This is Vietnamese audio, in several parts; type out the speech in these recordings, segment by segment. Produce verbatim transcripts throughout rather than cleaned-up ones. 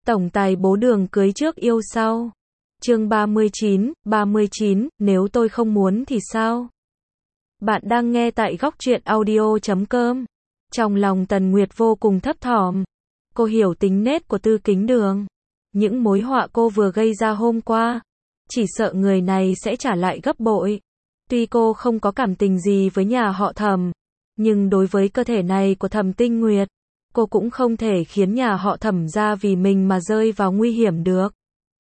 Tổng tài bố Đường cưới trước yêu sau. Chương ba mươi chín, ba mươi chín, nếu tôi không muốn thì sao? Bạn đang nghe tại góc truyện audio chấm com. Trong lòng Tần Nguyệt vô cùng thấp thỏm. Cô hiểu tính nết của Tư Kính Đường. Những mối họa cô vừa gây ra hôm qua, chỉ sợ người này sẽ trả lại gấp bội. Tuy cô không có cảm tình gì với nhà họ Thẩm, nhưng đối với cơ thể này của Thẩm Tinh Nguyệt, cô cũng không thể khiến nhà họ Thẩm ra vì mình mà rơi vào nguy hiểm được.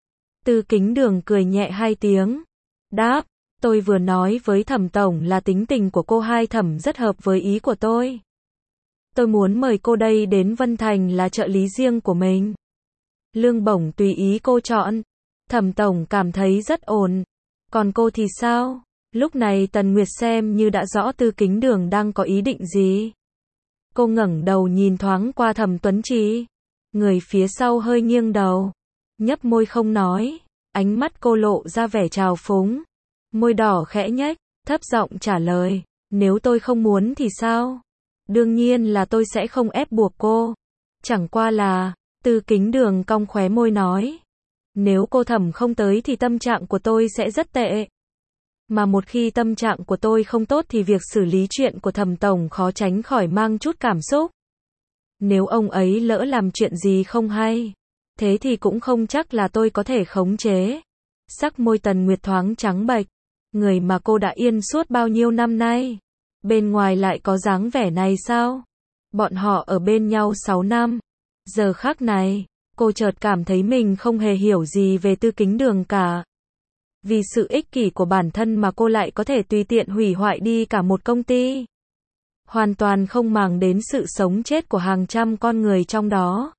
Tư Kính Đường cười nhẹ hai tiếng, đáp, tôi vừa nói với Thẩm tổng là tính tình của cô hai Thẩm rất hợp với ý của tôi. Tôi muốn mời cô đây đến Vân Thành là trợ lý riêng của mình. Lương bổng tùy ý cô chọn. Thẩm tổng cảm thấy rất ổn. Còn cô thì sao? Lúc này Tần Nguyệt xem như đã rõ Tư Kính Đường đang có ý định gì. Cô ngẩng đầu nhìn thoáng qua Thẩm Tuấn Trì. Người phía sau hơi nghiêng đầu, nhấp môi không nói, ánh mắt cô lộ ra vẻ trào phúng. Môi đỏ khẽ nhếch, thấp giọng trả lời, nếu tôi không muốn thì sao? Đương nhiên là tôi sẽ không ép buộc cô. Chẳng qua là, Tư Kính Đường cong khóe môi nói, nếu cô Thẩm không tới thì tâm trạng của tôi sẽ rất tệ. Mà một khi tâm trạng của tôi không tốt thì việc xử lý chuyện của Thẩm tổng khó tránh khỏi mang chút cảm xúc. Nếu ông ấy lỡ làm chuyện gì không hay, thế thì cũng không chắc là tôi có thể khống chế. Sắc môi Tần Nguyệt thoáng trắng bệch, người mà cô đã yên suốt bao nhiêu năm nay, bên ngoài lại có dáng vẻ này sao? Bọn họ ở bên nhau sáu năm, giờ khắc này, cô chợt cảm thấy mình không hề hiểu gì về Tư Kính Đường cả. Vì sự ích kỷ của bản thân mà cô lại có thể tùy tiện hủy hoại đi cả một công ty. Hoàn toàn không màng đến sự sống chết của hàng trăm con người trong đó.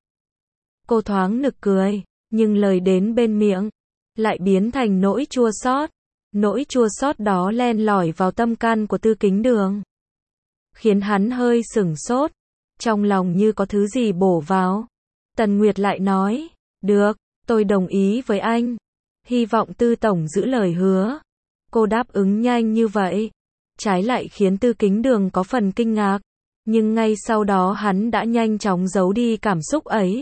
Cô thoáng nực cười, nhưng lời đến bên miệng lại biến thành nỗi chua xót. Nỗi chua xót đó len lỏi vào tâm can của Tư Kính Đường, khiến hắn hơi sửng sốt, trong lòng như có thứ gì bổ vào. Tần Nguyệt lại nói, được, tôi đồng ý với anh. Hy vọng Tư tổng giữ lời hứa. Cô đáp ứng nhanh như vậy, trái lại khiến Tư Kính Đường có phần kinh ngạc, nhưng ngay sau đó hắn đã nhanh chóng giấu đi cảm xúc ấy.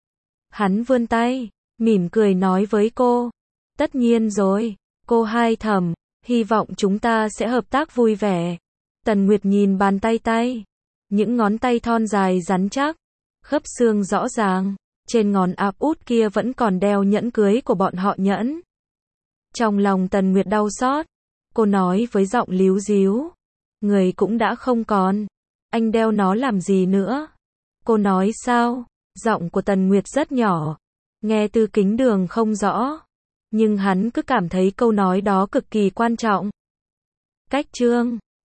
Hắn vươn tay, mỉm cười nói với cô, tất nhiên rồi, cô hai Thẩm, hy vọng chúng ta sẽ hợp tác vui vẻ. Tần Nguyệt nhìn bàn tay tay, những ngón tay thon dài rắn chắc, khớp xương rõ ràng, trên ngón áp út kia vẫn còn đeo nhẫn cưới của bọn họ nhẫn. Trong lòng Tần Nguyệt đau xót, cô nói với giọng líu díu, người cũng đã không còn, anh đeo nó làm gì nữa? Cô nói sao? Giọng của Tần Nguyệt rất nhỏ, nghe Tư Kính Đường không rõ, nhưng hắn cứ cảm thấy câu nói đó cực kỳ quan trọng. Cách chương